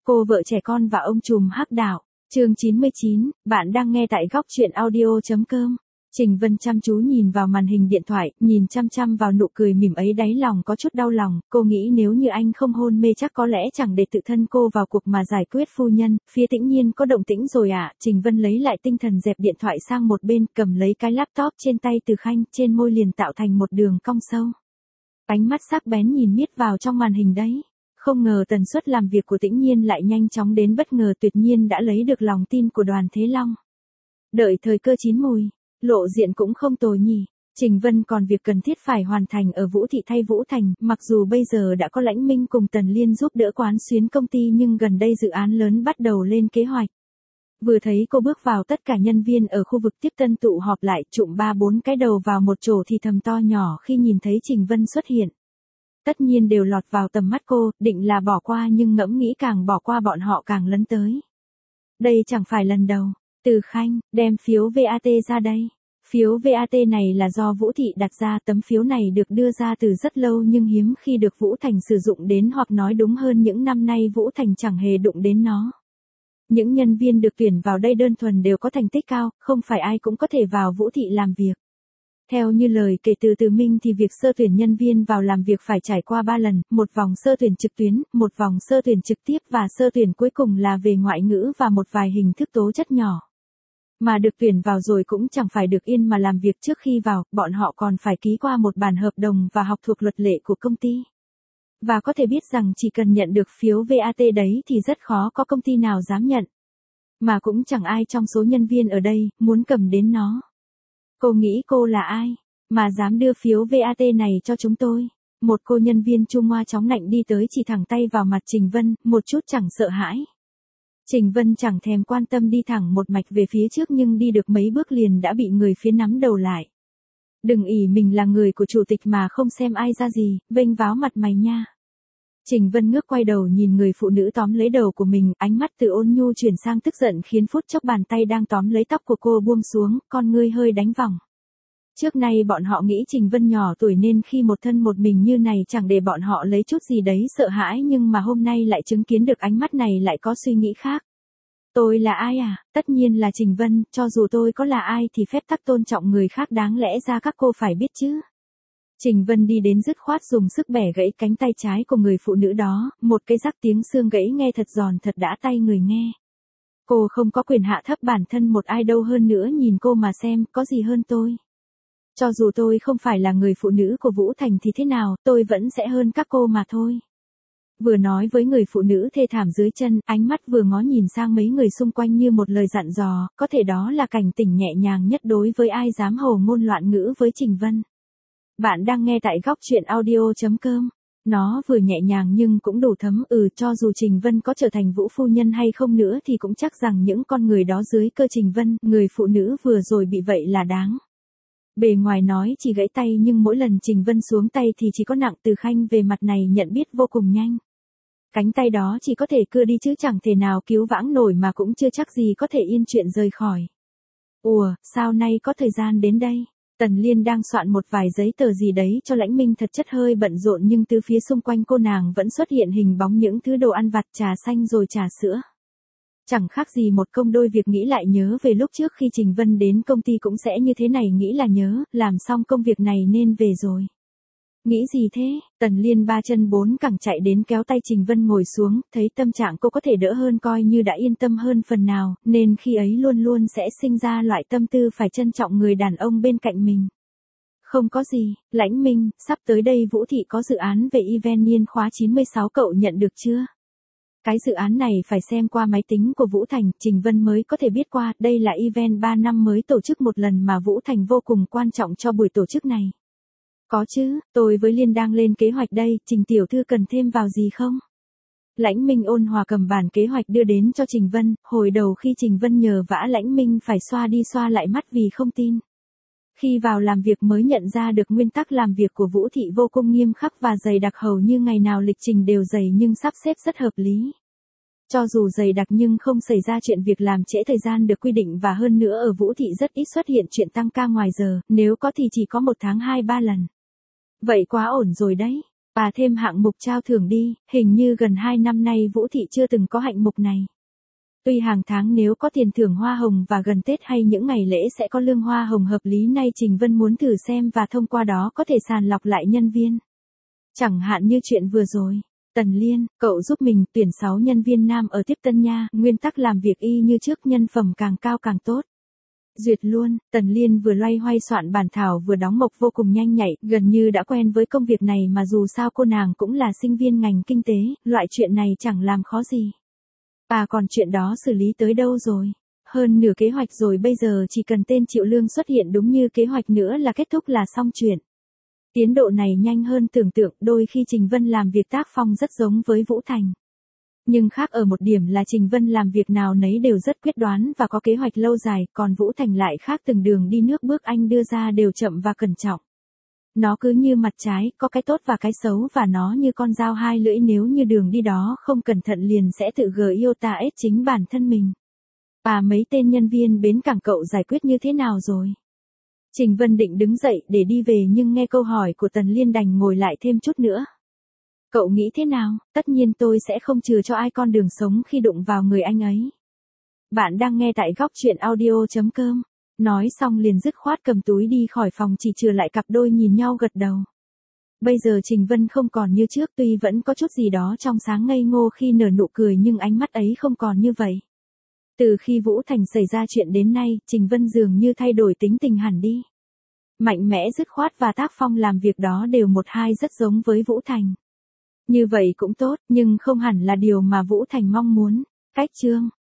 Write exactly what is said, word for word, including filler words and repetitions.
Cô vợ trẻ con và ông trùm hắc đạo. Chương chín mươi chín, bạn đang nghe tại góc truyện audio.com. Trình Vân chăm chú nhìn vào màn hình điện thoại, nhìn chăm chăm vào nụ cười mỉm ấy, đáy lòng có chút đau lòng. Cô nghĩ nếu như anh không hôn mê chắc có lẽ chẳng để tự thân cô vào cuộc mà giải quyết. Phu nhân, phía Tĩnh Nhiên có động tĩnh rồi ạ. À? Trình Vân lấy lại tinh thần, dẹp điện thoại sang một bên, cầm lấy cái laptop trên tay Từ Khanh, trên môi liền tạo thành một đường cong sâu. Ánh mắt sắc bén nhìn miết vào trong màn hình đấy. Không ngờ tần suất làm việc của Tĩnh Nhiên lại nhanh chóng đến bất ngờ, tuyệt nhiên đã lấy được lòng tin của Đoàn Thế Long. Đợi thời cơ chín mùi, lộ diện cũng không tồi nhỉ. Trình Vân còn việc cần thiết phải hoàn thành ở Vũ Thị thay Vũ Thành, mặc dù bây giờ đã có Lãnh Minh cùng Tần Liên giúp đỡ quán xuyến công ty nhưng gần đây dự án lớn bắt đầu lên kế hoạch. Vừa thấy cô bước vào, tất cả nhân viên ở khu vực tiếp tân tụ họp lại, trụm ba bốn cái đầu vào một chỗ thì thầm to nhỏ khi nhìn thấy Trình Vân xuất hiện. Tất nhiên đều lọt vào tầm mắt cô, định là bỏ qua nhưng ngẫm nghĩ càng bỏ qua bọn họ càng lấn tới. Đây chẳng phải lần đầu. Từ Khanh, đem phiếu vê a tê ra đây. Phiếu vê a tê này là do Vũ Thị đặt ra, tấm phiếu này được đưa ra từ rất lâu nhưng hiếm khi được Vũ Thành sử dụng đến, hoặc nói đúng hơn những năm nay Vũ Thành chẳng hề đụng đến nó. Những nhân viên được tuyển vào đây đơn thuần đều có thành tích cao, không phải ai cũng có thể vào Vũ Thị làm việc. Theo như lời kể từ Từ Minh thì việc sơ tuyển nhân viên vào làm việc phải trải qua ba lần, một vòng sơ tuyển trực tuyến, một vòng sơ tuyển trực tiếp và sơ tuyển cuối cùng là về ngoại ngữ và một vài hình thức tố chất nhỏ. Mà được tuyển vào rồi cũng chẳng phải được yên mà làm việc, trước khi vào, bọn họ còn phải ký qua một bản hợp đồng và học thuộc luật lệ của công ty. Và có thể biết rằng chỉ cần nhận được phiếu vê a tê đấy thì rất khó có công ty nào dám nhận. Mà cũng chẳng ai trong số nhân viên ở đây muốn cầm đến nó. Cô nghĩ cô là ai mà dám đưa phiếu vê a tê này cho chúng tôi? Một cô nhân viên Trung Hoa chóng nạnh đi tới, chỉ thẳng tay vào mặt Trình Vân, một chút chẳng sợ hãi. Trình Vân chẳng thèm quan tâm, đi thẳng một mạch về phía trước nhưng đi được mấy bước liền đã bị người phía nắm đầu lại. Đừng ỷ mình là người của chủ tịch mà không xem ai ra gì, vênh váo mặt mày nha. Trình Vân ngước quay đầu nhìn người phụ nữ tóm lấy đầu của mình, ánh mắt từ ôn nhu chuyển sang tức giận, khiến phút chốc bàn tay đang tóm lấy tóc của cô buông xuống, con ngươi hơi đánh vòng. Trước nay bọn họ nghĩ Trình Vân nhỏ tuổi nên khi một thân một mình như này chẳng để bọn họ lấy chút gì đấy sợ hãi, nhưng mà hôm nay lại chứng kiến được ánh mắt này lại có suy nghĩ khác. Tôi là ai à? Tất nhiên là Trình Vân, cho dù tôi có là ai thì phép tắc tôn trọng người khác đáng lẽ ra các cô phải biết chứ. Trình Vân đi đến dứt khoát dùng sức bẻ gãy cánh tay trái của người phụ nữ đó, một cái rắc tiếng xương gãy nghe thật giòn thật đã tay người nghe. Cô không có quyền hạ thấp bản thân một ai đâu, hơn nữa nhìn cô mà xem, có gì hơn tôi. Cho dù tôi không phải là người phụ nữ của Vũ Thành thì thế nào, tôi vẫn sẽ hơn các cô mà thôi. Vừa nói với người phụ nữ thê thảm dưới chân, ánh mắt vừa ngó nhìn sang mấy người xung quanh như một lời dặn dò, có thể đó là cảnh tỉnh nhẹ nhàng nhất đối với ai dám hồ ngôn loạn ngữ với Trình Vân. Bạn đang nghe tại góc truyện audio.com. Nó vừa nhẹ nhàng nhưng cũng đủ thấm, ừ cho dù Trình Vân có trở thành Vũ phu nhân hay không nữa thì cũng chắc rằng những con người đó dưới cơ Trình Vân, người phụ nữ vừa rồi bị vậy là đáng. Bề ngoài nói chỉ gãy tay nhưng mỗi lần Trình Vân xuống tay thì chỉ có nặng. Từ Khanh về mặt này nhận biết vô cùng nhanh. Cánh tay đó chỉ có thể cưa đi chứ chẳng thể nào cứu vãng nổi, mà cũng chưa chắc gì có thể yên chuyện rời khỏi. Ủa, sao nay có thời gian đến đây? Tần Liên đang soạn một vài giấy tờ gì đấy cho Lãnh Minh, thật chất hơi bận rộn nhưng từ phía xung quanh cô nàng vẫn xuất hiện hình bóng những thứ đồ ăn vặt, trà xanh rồi trà sữa. Chẳng khác gì một công đôi việc. Nghĩ lại nhớ về lúc trước khi Trình Vân đến công ty cũng sẽ như thế này, nghĩ là nhớ, làm xong công việc này nên về rồi. Nghĩ gì thế? Tần Liên ba chân bốn cẳng chạy đến kéo tay Trình Vân ngồi xuống, thấy tâm trạng cô có thể đỡ hơn, coi như đã yên tâm hơn phần nào, nên khi ấy luôn luôn sẽ sinh ra loại tâm tư phải trân trọng người đàn ông bên cạnh mình. Không có gì, Lãnh Minh, sắp tới đây Vũ Thị có dự án về event niên khóa chín mươi sáu, cậu nhận được chưa? Cái dự án này phải xem qua máy tính của Vũ Thành, Trình Vân mới có thể biết qua, đây là event ba năm mới tổ chức một lần mà Vũ Thành vô cùng quan trọng cho buổi tổ chức này. Có chứ, tôi với Liên đang lên kế hoạch đây, Trình tiểu thư cần thêm vào gì không? Lãnh Minh ôn hòa cầm bản kế hoạch đưa đến cho Trình Vân, hồi đầu khi Trình Vân nhờ vả Lãnh Minh phải xoa đi xoa lại mắt vì không tin. Khi vào làm việc mới nhận ra được nguyên tắc làm việc của Vũ Thị vô cùng nghiêm khắc và dày đặc, hầu như ngày nào lịch trình đều dày nhưng sắp xếp rất hợp lý. Cho dù dày đặc nhưng không xảy ra chuyện việc làm trễ thời gian được quy định, và hơn nữa ở Vũ Thị rất ít xuất hiện chuyện tăng ca ngoài giờ, nếu có thì chỉ có một tháng hai ba lần. Vậy quá ổn rồi đấy. Bà thêm hạng mục trao thưởng đi, hình như gần hai năm nay Vũ Thị chưa từng có hạng mục này. Tuy hàng tháng nếu có tiền thưởng hoa hồng và gần Tết hay những ngày lễ sẽ có lương hoa hồng hợp lý, nay Trình Vân muốn thử xem và thông qua đó có thể sàng lọc lại nhân viên. Chẳng hạn như chuyện vừa rồi. Tần Liên, cậu giúp mình tuyển sáu nhân viên nam ở tiếp tân nha, nguyên tắc làm việc y như trước, nhân phẩm càng cao càng tốt. Duyệt luôn, Tần Liên vừa loay hoay soạn bản thảo vừa đóng mộc vô cùng nhanh nhạy, gần như đã quen với công việc này mà dù sao cô nàng cũng là sinh viên ngành kinh tế, loại chuyện này chẳng làm khó gì. À còn chuyện đó xử lý tới đâu rồi? Hơn nửa kế hoạch rồi, bây giờ chỉ cần tên Triệu Lương xuất hiện đúng như kế hoạch nữa là kết thúc là xong chuyện. Tiến độ này nhanh hơn tưởng tượng, đôi khi Trình Vân làm việc tác phong rất giống với Vũ Thành. Nhưng khác ở một điểm là Trình Vân làm việc nào nấy đều rất quyết đoán và có kế hoạch lâu dài, còn Vũ Thành lại khác, từng đường đi nước bước anh đưa ra đều chậm và cẩn trọng. Nó cứ như mặt trái, có cái tốt và cái xấu và nó như con dao hai lưỡi, nếu như đường đi đó không cẩn thận liền sẽ tự gờ yêu ta ết chính bản thân mình. À mấy tên nhân viên bến cảng cậu giải quyết như thế nào rồi? Trình Vân định đứng dậy để đi về nhưng nghe câu hỏi của Tần Liên đành ngồi lại thêm chút nữa. Cậu nghĩ thế nào? Tất nhiên tôi sẽ không chừa cho ai con đường sống khi đụng vào người anh ấy. Bạn đang nghe tại góc truyện audio chấm com. Nói xong liền dứt khoát cầm túi đi khỏi phòng, chỉ chừa lại cặp đôi nhìn nhau gật đầu. Bây giờ Trình Vân không còn như trước, tuy vẫn có chút gì đó trong sáng ngây ngô khi nở nụ cười nhưng ánh mắt ấy không còn như vậy. Từ khi Vũ Thành xảy ra chuyện đến nay, Trình Vân dường như thay đổi tính tình hẳn đi. Mạnh mẽ dứt khoát và tác phong làm việc đó đều một hai rất giống với Vũ Thành. Như vậy cũng tốt, nhưng không hẳn là điều mà Vũ Thành mong muốn. Cách chương